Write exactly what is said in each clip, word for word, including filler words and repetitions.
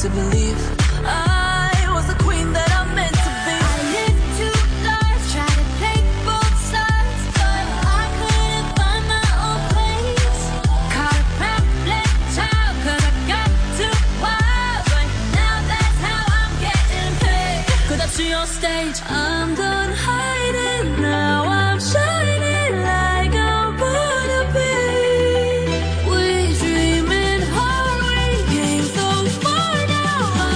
to believe I was the queen that I'm meant to be. I lived two lives, tried to take both sides, but I couldn't find my own place. Caught a problem child, cause I got too wild, but now that's how I'm getting paid. Could I see on stage? I'm done hiding, now I'm shining like I'm born to be. We dreaming hard, we came so far, now I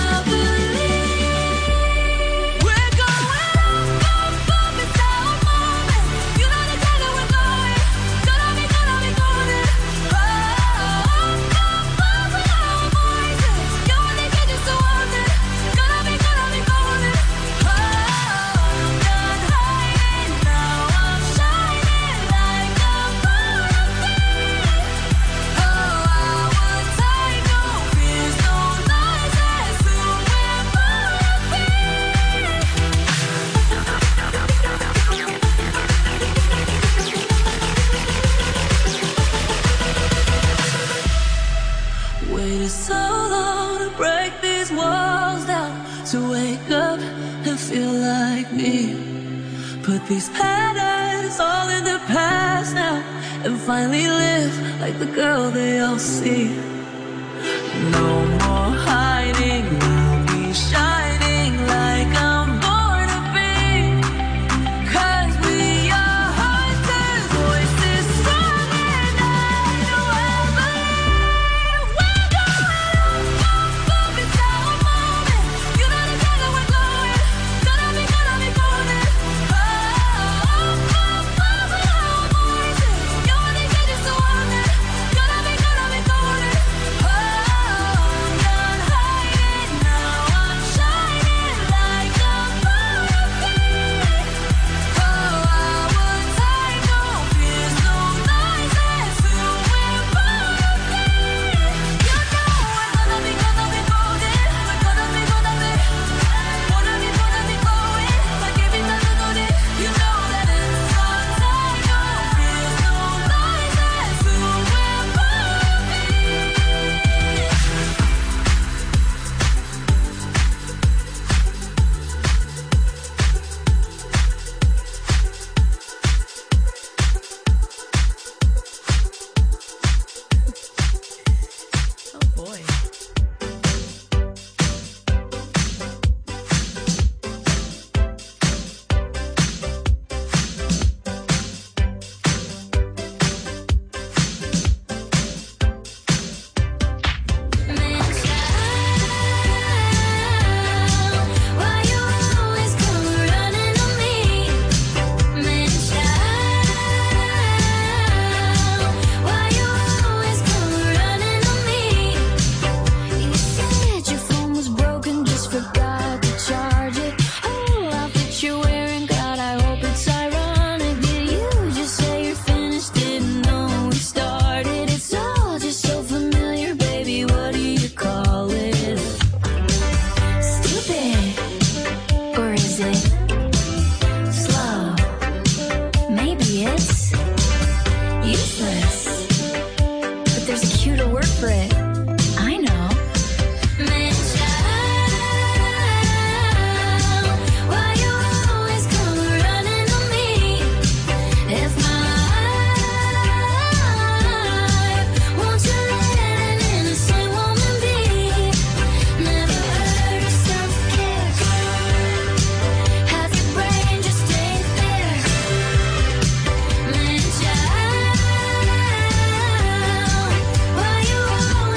believe. We're going up, up, up, it's our moment. You know the time that we're going. Gonna be, gonna be golden. Oh, up, up, up, with our voices. You only get just to want it. Gonna be, gonna be golden. Oh, I'm done hiding, now I'm shining like I'm born to be. Oh, I would take no fears, no lies, as who we're born to be. Waited so long to break these walls down, to wake up and feel like me. Put these patterns all in the past now, and finally live like the girl they all see. No more hiding, I'll be shining like I'm born to be. Cause we are hunters, voices strong, and I know I believe. We're going up, up, up, it's our moment. You know the time that we're going. Gonna be, gonna be golden. Oh, up, up, up, with our voices. You only get just to want it. Gonna be, gonna be golden. Oh, I'm done hiding, now I'm shining like I'm born to be. Oh, I would take no fears, no lies, as who we're born to be. You know we're gonna be, gonna be golden. We're gonna be, gonna be, wanna be, wanna be going. Like every time you do this, you know that it's our time. No fears, no lies, as who we're born to be. Oh boy. Man child, why you always come running to me? Man child, why you always come running to me? You said your phone was broken, just forgot to charge it. Oh, outfit you're wearing, God, I hope it's ironic. Did you just say you're finished? Didn't know we started. It's all just so familiar, baby. What do you call it? Stupid, or is it slow? Maybe it's useless, but there's a cue to work for it. I know. Man child, why you always come running to me? If my life, won't you let an innocent woman be? Never heard of self-care. Half your brain just ain't there. Man child, why you always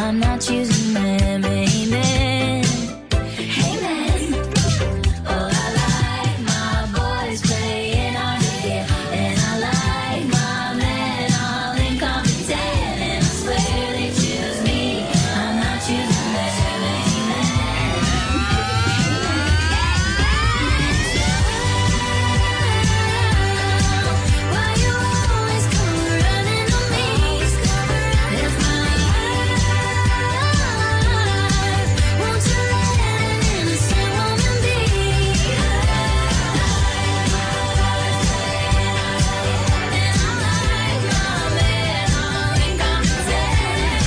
I'm not choosing them. Amen. Amen. Oh, I like my boys playing hard to get, and I like my men all incompetent, and I swear they choose me. I'm not choosing them. Why you always come running on me? If my life, won't you let an innocent woman be? And I like my men all incompetent.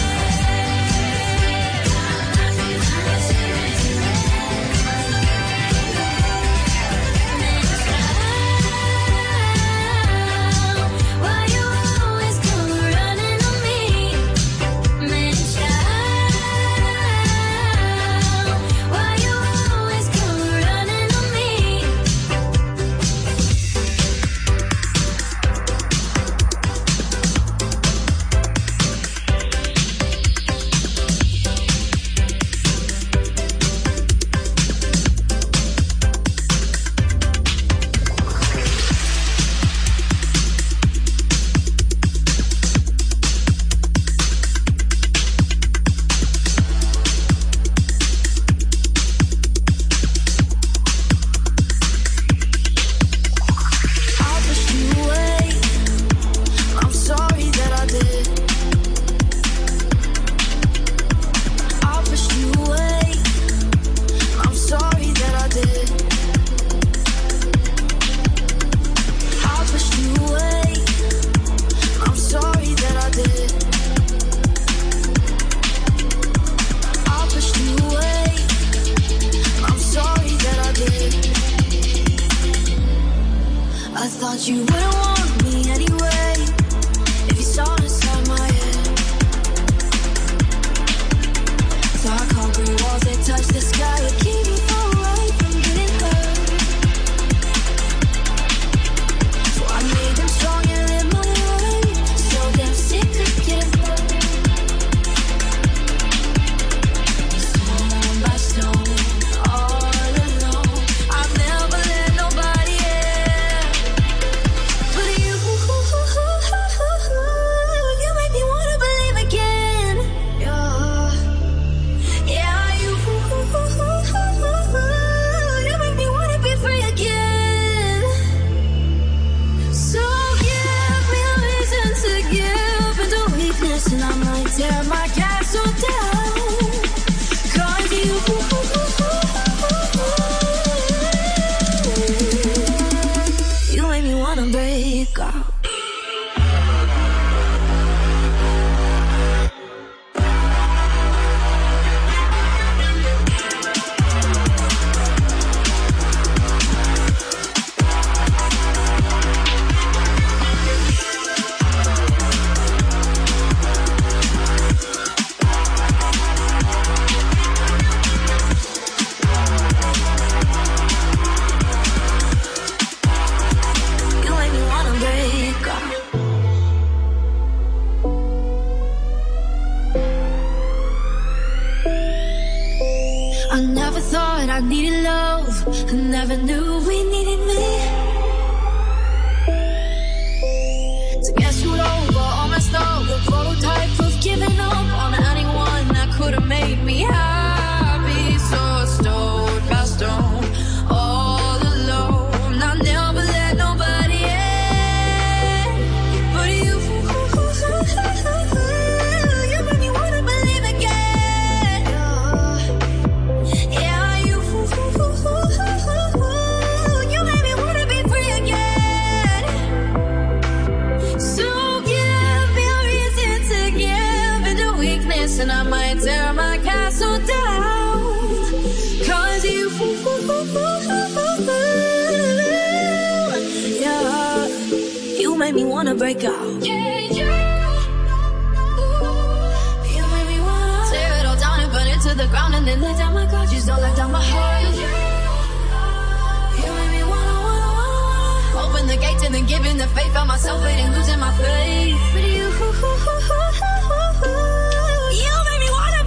Why you always come running on me? Man, child, why you always come running on me? I pushed you away. I'm sorry that I did. I pushed you away. I'm sorry that I did. I pushed you away. I'm sorry that I did. I pushed you away. I'm sorry that I did. I thought you wouldn't want me anyway if you saw inside my head. Dark concrete walls that touch the sky would keep me far away from getting hurt. So I made them strong and live my life. So damn sick of getting hurt. Stone by stone, all alone. I've never let nobody in. But you, you make me wanna believe again. Yeah, yeah, you, you make me wanna be free again. So give me a reason to give into weakness, and I might tear my castle down. 'Cause you, you make me wanna break out. You make me wanna break out. I never thought I needed love. I never knew we needed me. To get screwed over, all messed up, the prototype of giving up on anyone that could have made me happy. So stone by stone, all alone. I never let nobody in. But you, you make me wanna believe again. Yeah, you, you make me wanna be free again. So give me a reason to give into weakness, and I might tear my castle down. 'Cause you, yeah, you make me wanna break out. Yeah, you make me wanna tear it all down and burn it to the ground, and then let down my guard. Just don't let down my heart. You make me wanna, wanna, wanna open the gates and then giving the faith. Found myself waiting, losing my faith. But you, you make me wanna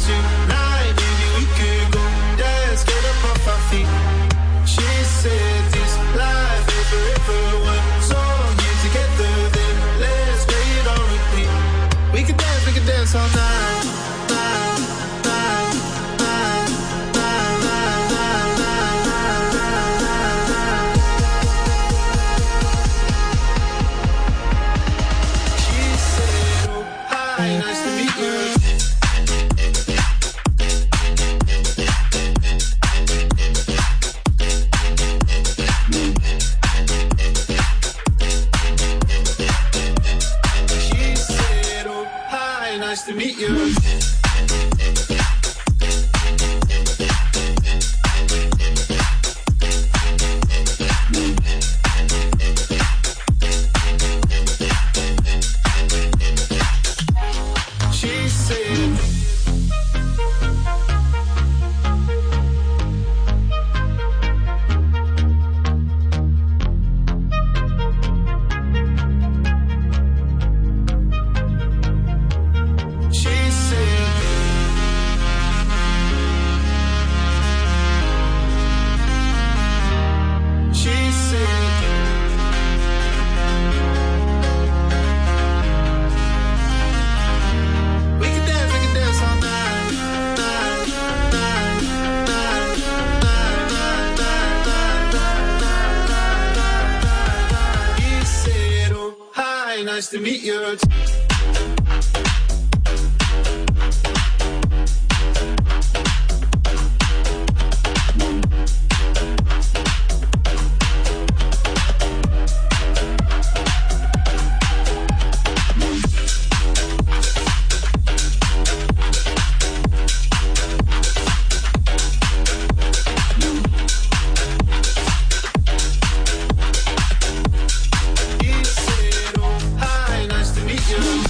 tonight, maybe we could go dance, get up off our feet. She said this life ain't forever, one song here together, then let's play it on repeat. We can dance, we can dance all night, night, night, night, night, night, night, night, night, night. She said, oh, hi, nice to meet you. Nice to meet you. She said, nice to meet you. You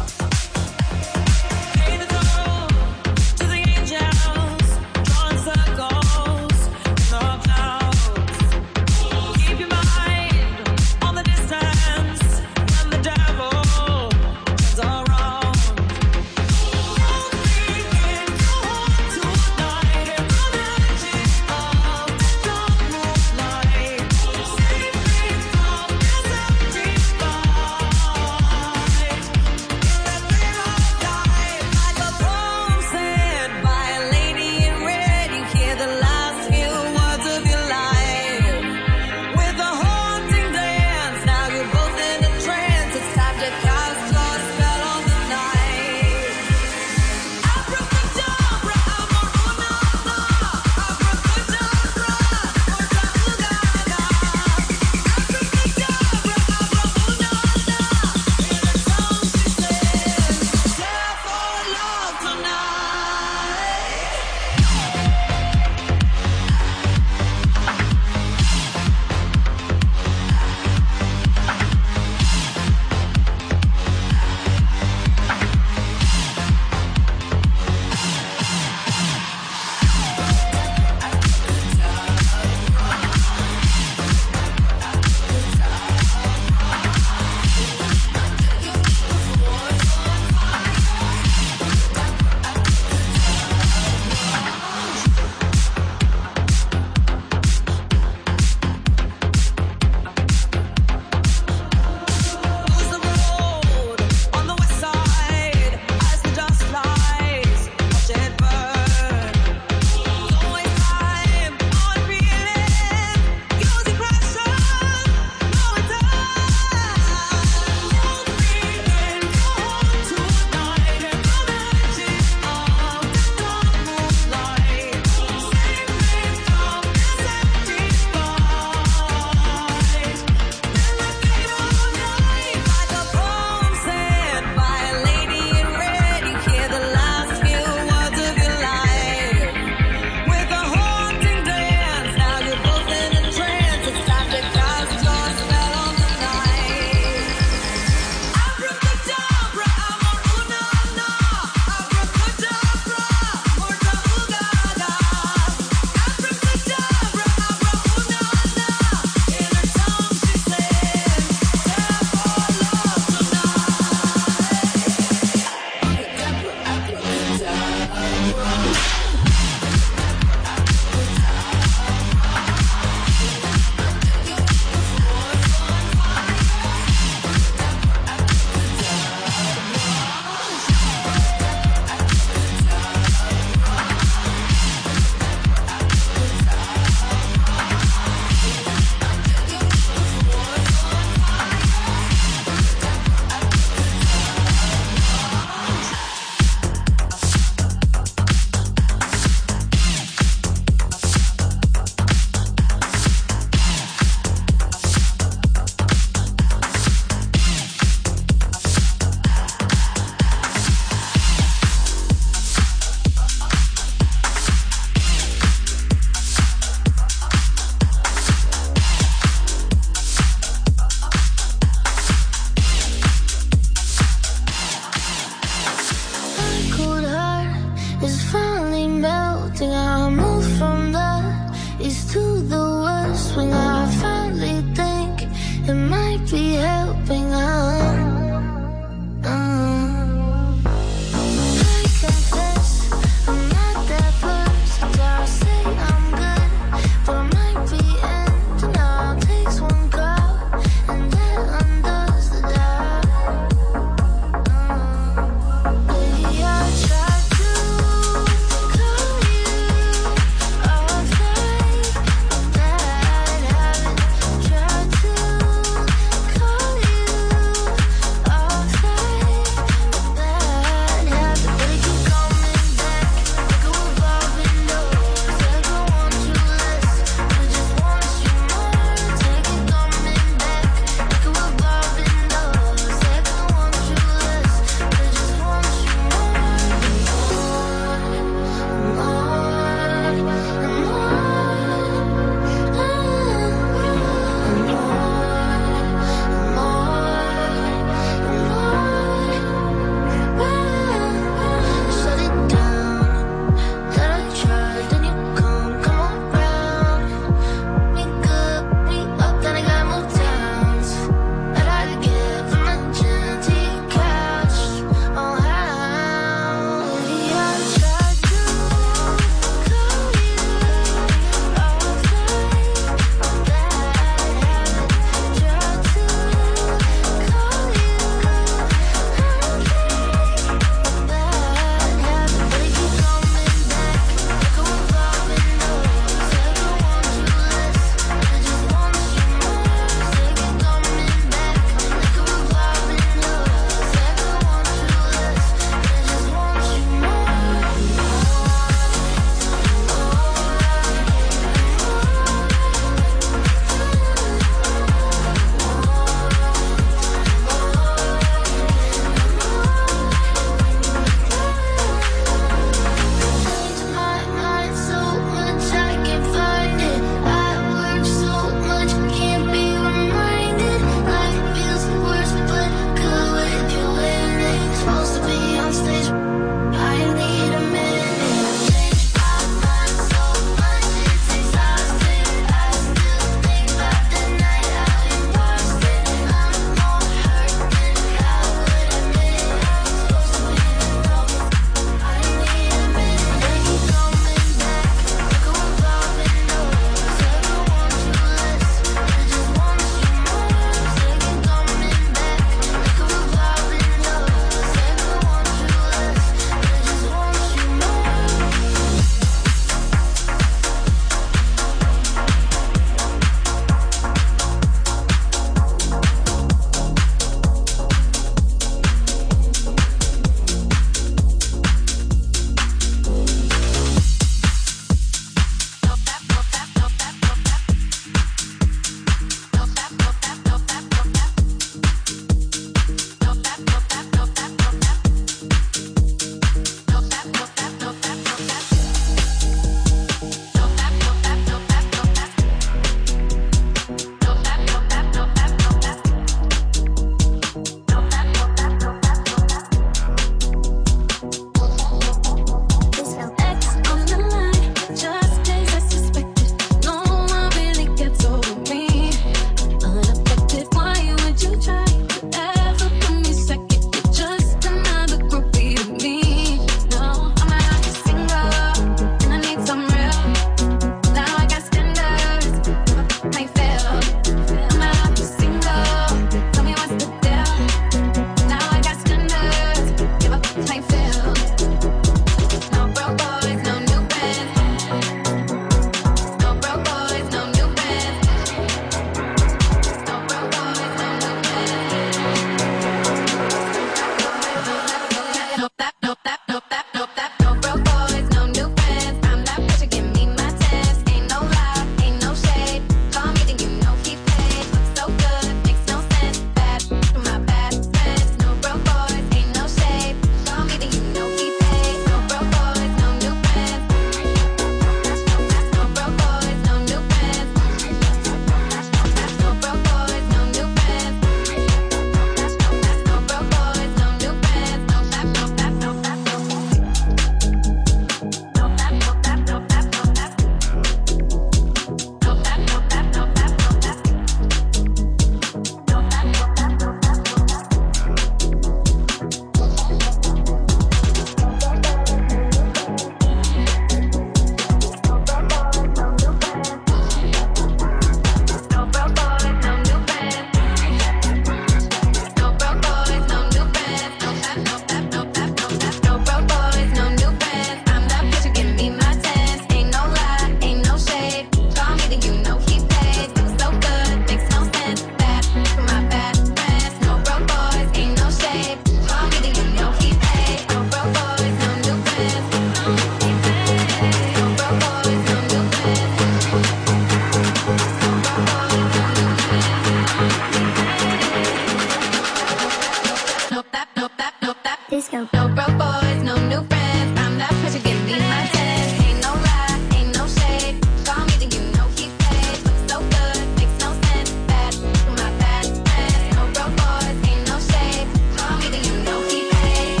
No, no broke boys, no new friends. I'm that person, give me my ten. Ain't no lie, ain't no shade. Call me, then you know he paid. Looks so good, makes no sense. Bad, my bad friends. No broke boys, ain't no shade. Call me, then you know he paid.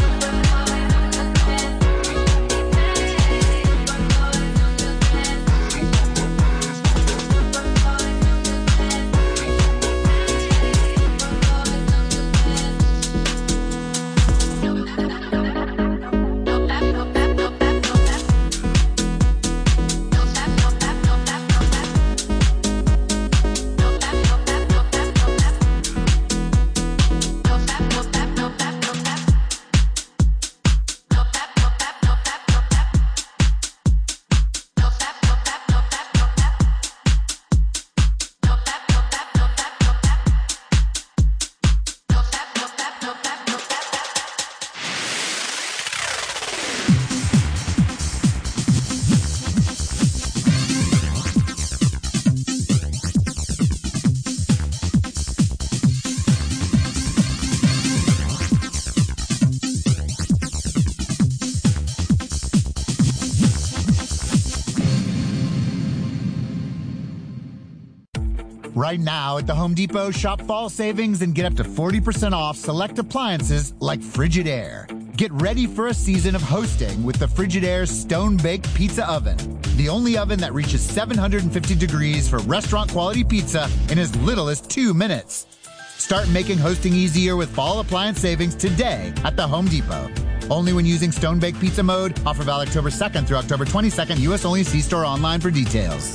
Right now at the Home Depot, shop fall savings and get up to forty percent off select appliances like Frigidaire. Get ready for a season of hosting with the Frigidaire Stone-Baked Pizza Oven. The only oven that reaches seven hundred fifty degrees for restaurant-quality pizza in as little as two minutes. Start making hosting easier with fall appliance savings today at the Home Depot. Only when using Stone-Baked Pizza mode. Offer valid October second through October twenty-second. U S only. See store online for details.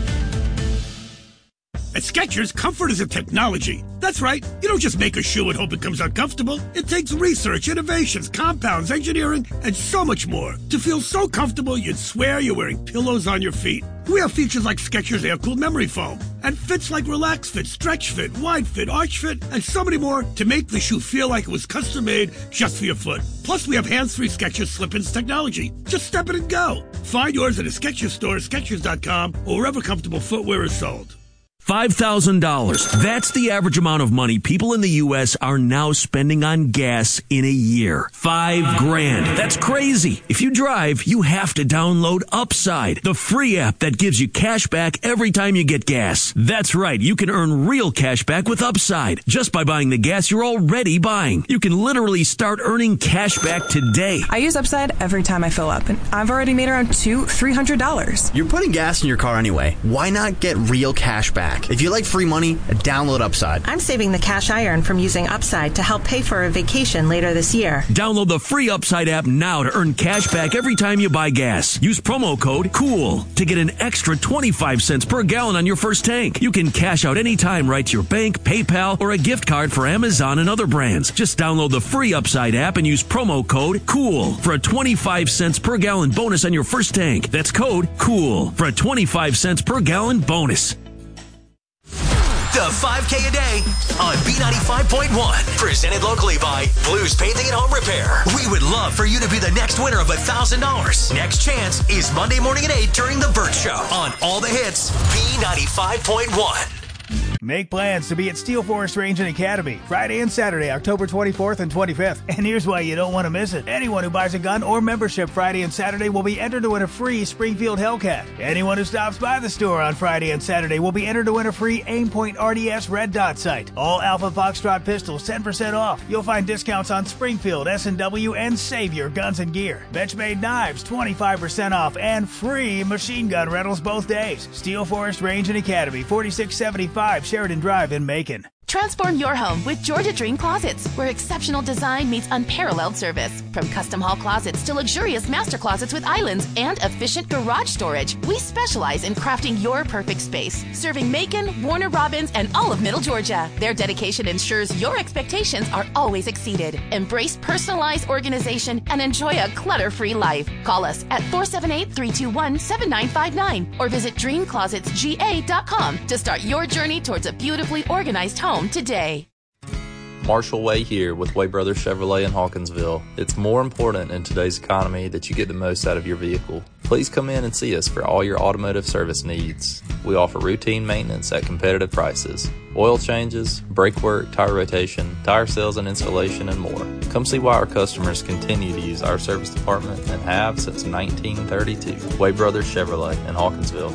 At Skechers, comfort is a technology. That's right. You don't just make a shoe and hope it comes out comfortable. It takes research, innovations, compounds, engineering, and so much more to feel so comfortable you'd swear you're wearing pillows on your feet. We have features like Skechers Air-Cooled Memory Foam and fits like Relax Fit, Stretch Fit, Wide Fit, Arch Fit, and so many more to make the shoe feel like it was custom-made just for your foot. Plus, we have hands-free Skechers Slip-ins technology. Just step it and go. Find yours at a Skechers store, Skechers dot com, or wherever comfortable footwear is sold. five thousand dollars. That's the average amount of money people in the U S are now spending on gas in a year. Five grand. That's crazy. If you drive, you have to download Upside, the free app that gives you cash back every time you get gas. That's right. You can earn real cash back with Upside just by buying the gas you're already buying. You can literally start earning cash back today. I use Upside every time I fill up, and I've already made around two, three hundred dollars. You're putting gas in your car anyway. Why not get real cash back? If you like free money, download Upside. I'm saving the cash I earn from using Upside to help pay for a vacation later this year. Download the free Upside app now to earn cash back every time you buy gas. Use promo code COOL to get an extra twenty-five cents per gallon on your first tank. You can cash out anytime right to your bank, PayPal, or a gift card for Amazon and other brands. Just download the free Upside app and use promo code COOL for a twenty-five cents per gallon bonus on your first tank. That's code COOL for a twenty-five cents per gallon bonus. The five K a day on B ninety-five point one. Presented locally by Blues Painting and Home Repair. We would love for you to be the next winner of one thousand dollars. Next chance is Monday morning at eight during The Burt Show on All the Hits, B ninety-five point one. Make plans to be at Steel Forest Range and Academy Friday and Saturday, October twenty-fourth and twenty-fifth. And here's why you don't want to miss it. Anyone who buys a gun or membership Friday and Saturday will be entered to win a free Springfield Hellcat. Anyone who stops by the store on Friday and Saturday will be entered to win a free Aimpoint R D S Red Dot sight. All Alpha Foxtrot pistols ten percent off. You'll find discounts on Springfield, S and W, and Savior guns and gear. Benchmade knives twenty-five percent off and free machine gun rentals both days. Steel Forest Range and Academy, forty-six seventy-five Sheridan Drive in Macon. Transform your home with Georgia Dream Closets, where exceptional design meets unparalleled service. From custom hall closets to luxurious master closets with islands and efficient garage storage, we specialize in crafting your perfect space, serving Macon, Warner Robins, and all of Middle Georgia. Their dedication ensures your expectations are always exceeded. Embrace personalized organization and enjoy a clutter-free life. Call us at four seven eight, three two one, seven nine five nine or visit dream closets g a dot com to start your journey towards a beautifully organized home today. Marshall Way here with Way Brothers Chevrolet in Hawkinsville. It's more important in today's economy that you get the most out of your vehicle. Please come in and see us for all your automotive service needs. We offer routine maintenance at competitive prices, oil changes, brake work, tire rotation, tire sales and installation, and more. Come see why our customers continue to use our service department and have since nineteen thirty-two. Way Brothers Chevrolet in Hawkinsville.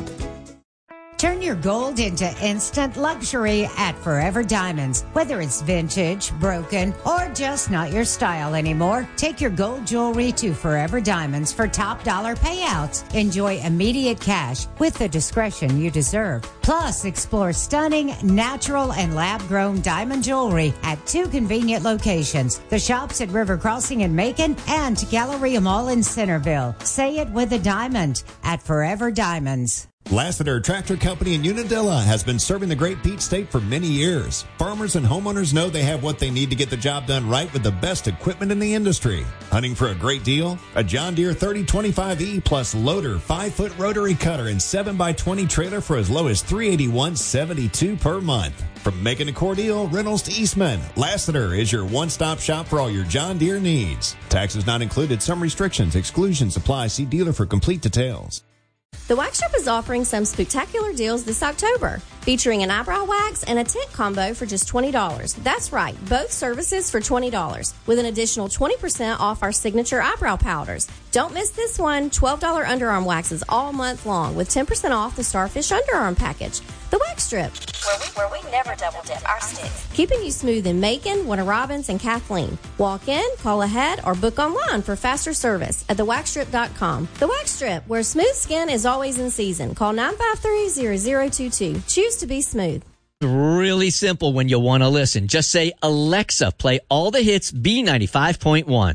Turn your gold into instant luxury at Forever Diamonds. Whether it's vintage, broken, or just not your style anymore, take your gold jewelry to Forever Diamonds for top dollar payouts. Enjoy immediate cash with the discretion you deserve. Plus, explore stunning, natural, and lab-grown diamond jewelry at two convenient locations. The shops at River Crossing in Macon and Galleria Mall in Centerville. Say it with a diamond at Forever Diamonds. Lassiter Tractor Company in Unadilla has been serving the Great Peach State for many years. Farmers and homeowners know they have what they need to get the job done right with the best equipment in the industry. Hunting for a great deal? A John Deere thirty twenty-five E plus loader, five foot rotary cutter, and seven by twenty trailer for as low as three hundred eighty-one dollars and seventy-two cents per month. From Macon to Cordele, Reynolds to Eastman, Lassiter is your one-stop shop for all your John Deere needs. Taxes not included. Some restrictions, exclusions apply. See dealer for complete details. The Wax Shop is offering some spectacular deals this October, featuring an eyebrow wax and a tint combo for just twenty dollars. That's right, both services for twenty dollars, with an additional twenty percent off our signature eyebrow powders. Don't miss this one, twelve dollars underarm waxes all month long, with ten percent off the Starfish underarm package. The Wax Strip, where we, where we never double dip our sticks, keeping you smooth in Macon, Warner Robins, and Kathleen. Walk in, call ahead, or book online for faster service at the wax strip dot com. The Wax Strip, where smooth skin is always in season. Call nine five three, zero zero two two. Choose to be smooth. Really simple when you want to listen. Just say, Alexa, play all the hits B ninety-five point one.